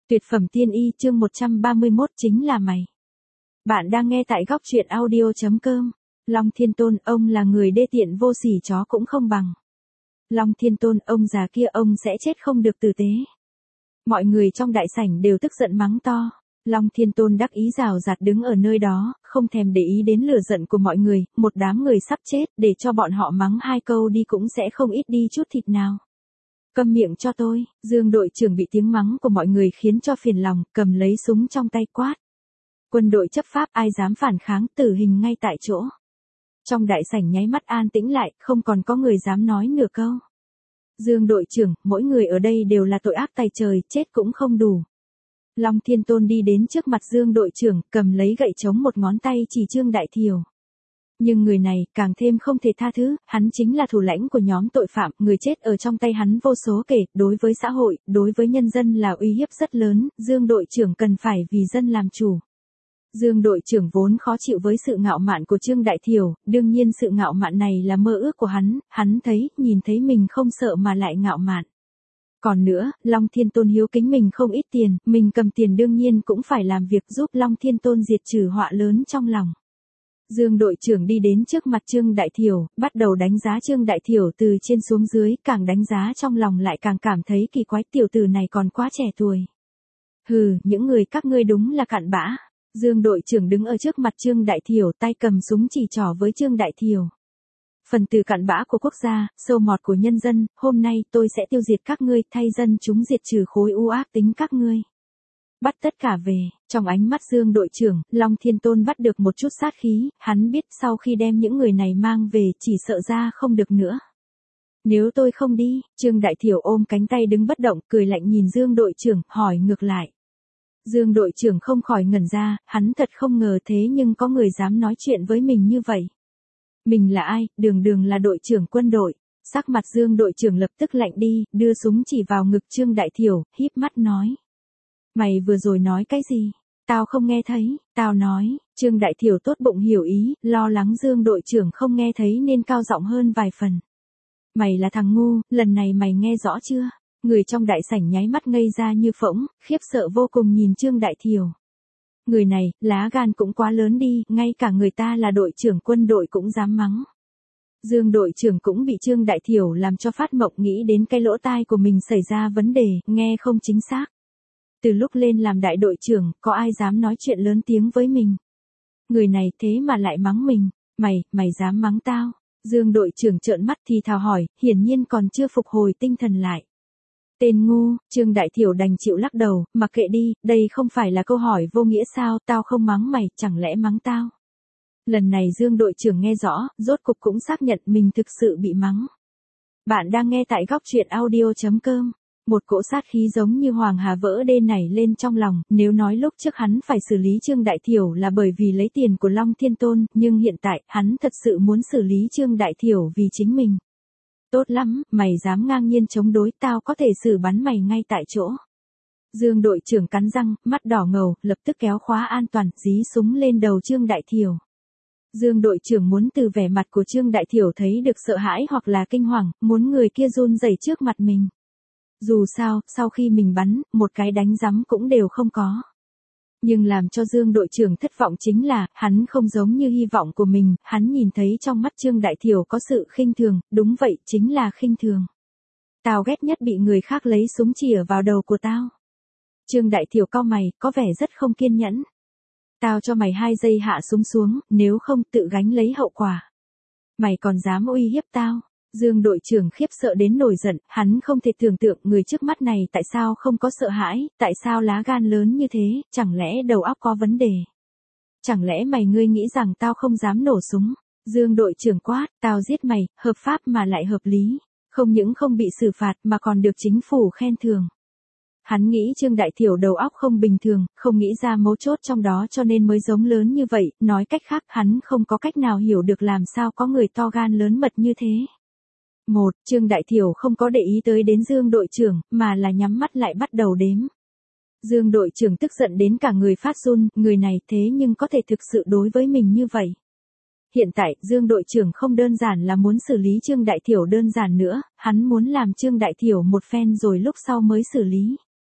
Tuyệt phẩm tiên y chương 131 chính là mày. Bạn đang nghe tại góc truyện audio.com. Long Thiên Tôn, ông là người đê tiện vô sỉ, chó cũng không bằng. Long Thiên Tôn, ông già kia, ông sẽ chết không được tử tế. Mọi người trong đại sảnh đều tức giận mắng to. Long Thiên Tôn đắc ý rào rạt đứng ở nơi đó, không thèm để ý đến lửa giận của mọi người, một đám người sắp chết, để cho bọn họ mắng hai câu đi cũng sẽ không ít đi chút thịt nào. Câm miệng cho tôi, Dương đội trưởng bị tiếng mắng của mọi người khiến cho phiền lòng, cầm lấy súng trong tay quát. Quân đội chấp pháp, ai dám phản kháng, tử hình ngay tại chỗ. Trong đại sảnh nháy mắt an tĩnh lại, không còn có người dám nói nửa câu. Dương đội trưởng, mỗi người ở đây đều là tội ác tày trời, chết cũng không đủ. Long Thiên Tôn đi đến trước mặt Dương đội trưởng, cầm lấy gậy chống một ngón tay chỉ Trương Đại Thiều. Nhưng người này càng thêm không thể tha thứ, hắn chính là thủ lãnh của nhóm tội phạm, người chết ở trong tay hắn vô số kể, đối với xã hội, đối với nhân dân là uy hiếp rất lớn, Dương đội trưởng cần phải vì dân làm chủ. Dương đội trưởng vốn khó chịu với sự ngạo mạn của Trương Đại Thiều, đương nhiên sự ngạo mạn này là mơ ước của hắn nhìn thấy mình không sợ mà lại ngạo mạn. Còn nữa, Long Thiên Tôn hiếu kính mình không ít tiền, mình cầm tiền đương nhiên cũng phải làm việc giúp Long Thiên Tôn diệt trừ họa lớn trong lòng. Dương đội trưởng đi đến trước mặt Trương Đại Thiều, bắt đầu đánh giá Trương Đại Thiều từ trên xuống dưới, càng đánh giá trong lòng lại càng cảm thấy kỳ quái, tiểu tử này còn quá trẻ tuổi. Hừ, những người các ngươi đúng là cặn bã. Dương đội trưởng đứng ở trước mặt Trương Đại Thiều, tay cầm súng chỉ trỏ với Trương Đại Thiều. Phần tử cặn bã của quốc gia, sâu mọt của nhân dân, hôm nay tôi sẽ tiêu diệt các ngươi, thay dân chúng diệt trừ khối u ác tính các ngươi. Bắt tất cả về, trong ánh mắt Dương đội trưởng, Long Thiên Tôn bắt được một chút sát khí, hắn biết sau khi đem những người này mang về chỉ sợ ra không được nữa. Nếu tôi không đi, Trương Đại Thiều ôm cánh tay đứng bất động, cười lạnh nhìn Dương đội trưởng, hỏi ngược lại. Dương đội trưởng không khỏi ngẩn ra, hắn thật không ngờ thế nhưng có người dám nói chuyện với mình như vậy. Mình là ai, đường là đội trưởng quân đội. Sắc mặt Dương đội trưởng lập tức lạnh đi, đưa súng chỉ vào ngực Trương Đại Thiều, híp mắt nói. Mày vừa rồi nói cái gì? Tao không nghe thấy, tao nói. Trương Đại Thiều tốt bụng hiểu ý, lo lắng Dương đội trưởng không nghe thấy nên cao giọng hơn vài phần. Mày là thằng ngu, lần này mày nghe rõ chưa? Người trong đại sảnh nháy mắt ngây ra như phỗng, khiếp sợ vô cùng nhìn Trương Đại Thiều. Người này, lá gan cũng quá lớn đi, ngay cả người ta là đội trưởng quân đội cũng dám mắng. Dương đội trưởng cũng bị Trương Đại Thiều làm cho phát mộng, nghĩ đến cái lỗ tai của mình xảy ra vấn đề, nghe không chính xác. Từ lúc lên làm đại đội trưởng, có ai dám nói chuyện lớn tiếng với mình? Người này thế mà lại mắng mình, mày dám mắng tao? Dương đội trưởng trợn mắt thì thào hỏi, hiển nhiên còn chưa phục hồi tinh thần lại. Tên ngu, Trương Đại Thiều đành chịu lắc đầu, mặc kệ đi, đây không phải là câu hỏi vô nghĩa sao, tao không mắng mày, chẳng lẽ mắng tao? Lần này Dương đội trưởng nghe rõ, rốt cục cũng xác nhận mình thực sự bị mắng. Bạn đang nghe tại góc truyện audio.com. Một cỗ sát khí giống như hoàng hà vỡ đê nảy lên trong lòng, nếu nói lúc trước hắn phải xử lý Trương Đại Thiều là bởi vì lấy tiền của Long Thiên Tôn, nhưng hiện tại, hắn thật sự muốn xử lý Trương Đại Thiều vì chính mình. Tốt lắm, mày dám ngang nhiên chống đối, tao có thể xử bắn mày ngay tại chỗ. Dương đội trưởng cắn răng, mắt đỏ ngầu, lập tức kéo khóa an toàn, dí súng lên đầu Trương Đại Thiều. Dương đội trưởng muốn từ vẻ mặt của Trương Đại Thiều thấy được sợ hãi hoặc là kinh hoàng, muốn người kia run rẩy trước mặt mình. Dù sao, sau khi mình bắn, một cái đánh rắm cũng đều không có. Nhưng làm cho Dương đội trưởng thất vọng chính là, hắn không giống như hy vọng của mình, hắn nhìn thấy trong mắt Trương Đại Thiều có sự khinh thường, đúng vậy, chính là khinh thường. Tao ghét nhất bị người khác lấy súng chĩa vào đầu của tao. Trương Đại Thiều cau mày, có vẻ rất không kiên nhẫn. Tao cho mày 2 giây hạ súng xuống, nếu không tự gánh lấy hậu quả. Mày còn dám uy hiếp tao? Dương đội trưởng khiếp sợ đến nổi giận, hắn không thể tưởng tượng người trước mắt này tại sao không có sợ hãi, tại sao lá gan lớn như thế, chẳng lẽ đầu óc có vấn đề? Chẳng lẽ ngươi nghĩ rằng tao không dám nổ súng? Dương đội trưởng quát, tao giết mày, hợp pháp mà lại hợp lý, không những không bị xử phạt mà còn được chính phủ khen thưởng. Hắn nghĩ Trương Đại Thiều đầu óc không bình thường, không nghĩ ra mấu chốt trong đó cho nên mới giống lớn như vậy, nói cách khác hắn không có cách nào hiểu được làm sao có người to gan lớn mật như thế. Trương Đại Thiều không có để ý tới đến Dương đội trưởng, mà là nhắm mắt lại bắt đầu đếm. Dương đội trưởng tức giận đến cả người phát run, người này thế nhưng có thể thực sự đối với mình như vậy. Hiện tại, Dương đội trưởng không đơn giản là muốn xử lý Trương Đại Thiều đơn giản nữa, hắn muốn làm Trương Đại Thiều một phen rồi lúc sau mới xử lý.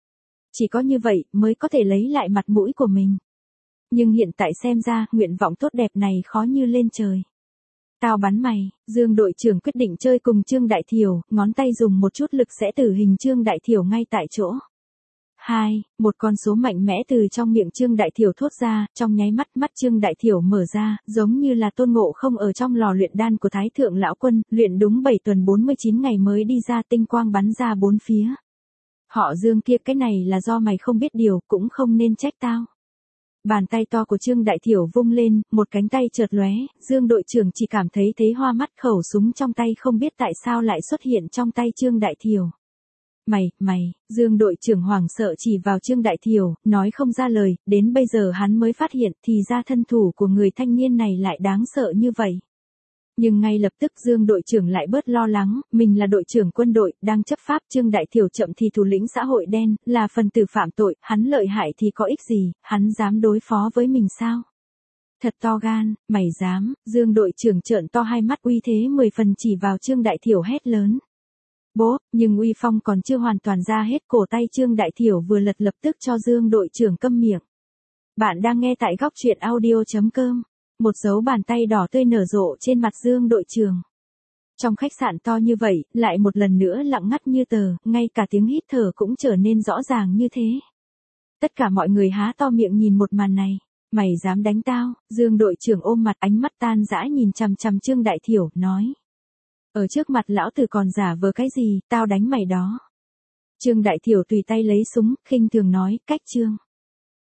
Chỉ có như vậy mới có thể lấy lại mặt mũi của mình. Nhưng hiện tại xem ra, nguyện vọng tốt đẹp này khó như lên trời. Tao bắn mày, Dương đội trưởng quyết định chơi cùng Trương Đại Thiểu, ngón tay dùng một chút lực sẽ tử hình Trương Đại Thiểu ngay tại chỗ. 2, một con số mạnh mẽ từ trong miệng Trương Đại Thiểu thốt ra, trong nháy mắt mắt Trương Đại Thiểu mở ra, giống như là Tôn Ngộ Không ở trong lò luyện đan của Thái Thượng Lão Quân, luyện đúng 7 tuần 49 ngày mới đi ra, tinh quang bắn ra bốn phía. Họ Dương kia, cái này là do mày không biết điều, cũng không nên trách tao. Bàn tay to của Trương Đại Thiểu vung lên, một cánh tay chợt lóe, Dương đội trưởng chỉ cảm thấy hoa mắt, khẩu súng trong tay không biết tại sao lại xuất hiện trong tay Trương Đại Thiểu. Mày, Dương đội trưởng hoảng sợ chỉ vào Trương Đại Thiểu, nói không ra lời, đến bây giờ hắn mới phát hiện thì ra thân thủ của người thanh niên này lại đáng sợ như vậy. Nhưng ngay lập tức Dương đội trưởng lại bớt lo lắng, mình là đội trưởng quân đội, đang chấp pháp, Trương Đại Thiểu chậm thì thủ lĩnh xã hội đen, là phần tử phạm tội, hắn lợi hại thì có ích gì, hắn dám đối phó với mình sao? Thật to gan, mày dám, Dương đội trưởng trợn to hai mắt uy thế 10 phần chỉ vào Trương Đại Thiểu hét lớn. Bố, nhưng uy phong còn chưa hoàn toàn ra hết, cổ tay Trương Đại Thiểu vừa lật lập tức cho Dương đội trưởng câm miệng. Bạn đang nghe tại góc truyện audio.com. Một dấu bàn tay đỏ tươi nở rộ trên mặt Dương đội trưởng. Trong khách sạn to như vậy, lại một lần nữa lặng ngắt như tờ, ngay cả tiếng hít thở cũng trở nên rõ ràng như thế. Tất cả mọi người há to miệng nhìn một màn này. Mày dám đánh tao? Dương đội trưởng ôm mặt, ánh mắt tan dã nhìn chằm chằm Trương Đại Thiểu, nói. Ở trước mặt lão tử còn giả vờ cái gì, tao đánh mày đó. Trương Đại Thiểu tùy tay lấy súng, khinh thường nói, cách Trương.